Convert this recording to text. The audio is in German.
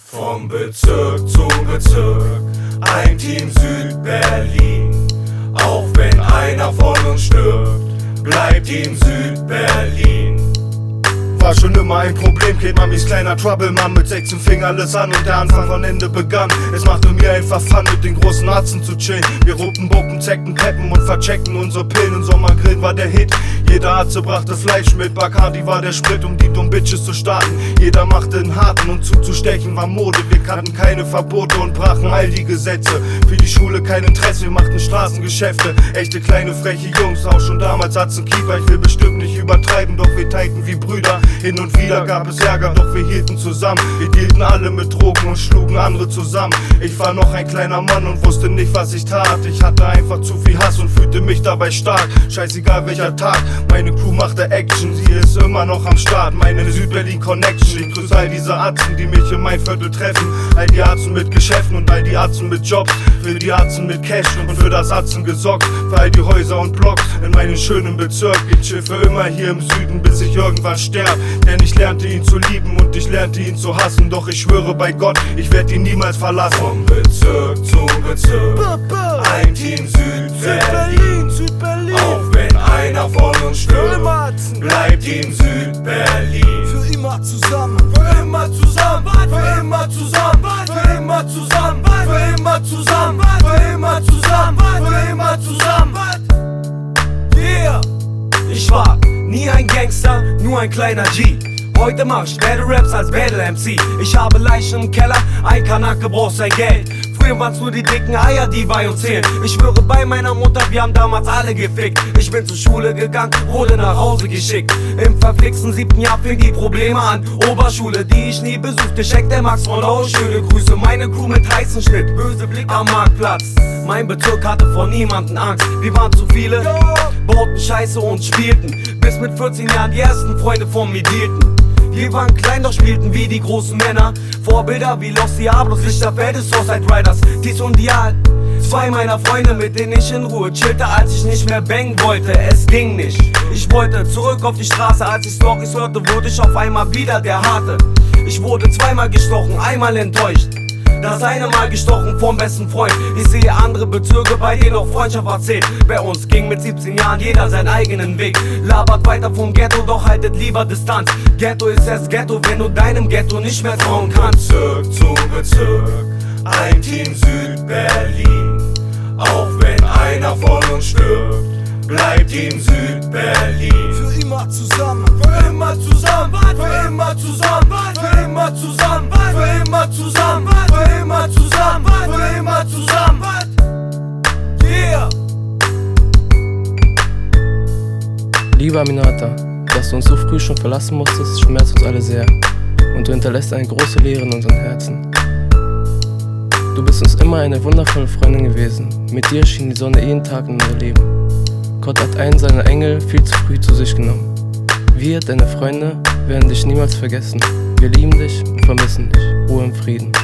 Vom Bezirk zu Bezirk, ein Team Südberlin. Auch wenn einer von uns stirbt, bleibt Team Südberlin. War schon immer ein Problemkind, Mamis kleiner Troublemann. Mit 16 fing alles an und der Anfang von Ende begann. Es machte mir einfach Fun, mit den großen Atzen zu chillen. Wir ruppen, buppen, zecken, peppen und verchecken unsere Pillen. Im Sommergrillen war der Hit, jeder Arze brachte Fleisch mit. Bacardi war der Sprit, um die dummen Bitches zu starten. Jeder machte einen harten und zuzustechen war Mode. Wir kannten keine Verbote und brachen all die Gesetze. Für die Schule kein Interesse, wir machten Straßengeschäfte. Echte kleine freche Jungs, auch schon damals hat's einen Keeper. Ich will bestimmt nicht übertreiben, doch wir teilten wie Brüder. Hin und wieder gab es Ärger, doch wir hielten zusammen. Wir dealten alle mit Drogen und schlugen andere zusammen. Ich war noch ein kleiner Mann und wusste nicht, was ich tat. Ich hatte einfach zu viel Hass und fühlte mich dabei stark. Scheißegal welcher Tag, meine Crew machte Action. Sie ist immer noch am Start, meine Südberlin Connection. Ich grüße all diese Atzen, die mich in mein Viertel treffen. All die Atzen mit Geschäften und all die Atzen mit Jobs. Für die Atzen mit Cash und für das Atzen gesorgt. Für all die Häuser und Blocks in meinem schönen Bezirk. Ich chill für immer hier im Süden, bis ich irgendwann sterb. Denn ich lernte ihn zu lieben und ich lernte ihn zu hassen. Doch ich schwöre bei Gott, ich werde ihn niemals verlassen. Vom Bezirk zu Bezirk, ein Team Südberlin. Auch wenn einer von uns stirbt, bleibt Team Südberlin. Für immer zusammen, für immer zusammen, für immer zusammen, für immer zusammen, für immer zusammen, für immer zusammen, für immer zusammen. Yeah! Ich war nie ein Gangster, nur ein kleiner G. Heute mach ich Battle Raps als Battle MC. Ich habe Leichen im Keller, ein Kanake braucht sein Geld. Früher waren's nur die dicken Eier, die bei uns zählen. Ich schwöre bei meiner Mutter, wir haben damals alle gefickt. Ich bin zur Schule gegangen, wurde nach Hause geschickt. Im verflixten 7. Jahr fing die Probleme an. Oberschule, die ich nie besuchte, checkt der Max von Lau. Schöne Grüße, meine Crew mit heißen Schnitt. Böse Blick am Marktplatz. Mein Bezirk hatte vor niemanden Angst. Wir waren zu viele, bauten Scheiße und spielten. Bis mit 14 Jahren die ersten Freunde von mir dealten. Wir waren klein, doch spielten wie die großen Männer. Vorbilder wie Los Diablos, Lichterfelde, Suicide Riders, dies und Dial. Zwei meiner Freunde, mit denen ich in Ruhe chillte, als ich nicht mehr bangen wollte, es ging nicht. Ich wollte zurück auf die Straße, als ich Storys hörte, wurde ich auf einmal wieder der Harte. Ich wurde zweimal gestochen, einmal enttäuscht. Das eine Mal gestochen vom besten Freund. Ich sehe andere Bezirke, bei denen auch Freundschaft erzählt. Bei uns ging mit 17 Jahren jeder seinen eigenen Weg. Labert weiter vom Ghetto, doch haltet lieber Distanz. Ghetto ist erst Ghetto, wenn du deinem Ghetto nicht mehr trauen kannst. Bezirk zu Bezirk, ein Team Südberlin. Auch wenn einer von uns stirbt, bleibt Team Südberlin. Für immer zusammen, für immer zusammen, für immer zusammen, für immer zusammen, für immer zusammen, für immer zusammen, für immer zusammen. Yeah! Lieber Aminata, dass du uns so früh schon verlassen musstest, schmerzt uns alle sehr. Und du hinterlässt eine große Leere in unseren Herzen. Du bist uns immer eine wundervolle Freundin gewesen. Mit dir schien die Sonne jeden Tag in unser Leben. Gott hat einen seiner Engel viel zu früh zu sich genommen. Wir, deine Freunde, werden dich niemals vergessen. Wir lieben dich und vermissen dich. Ruhe im Frieden.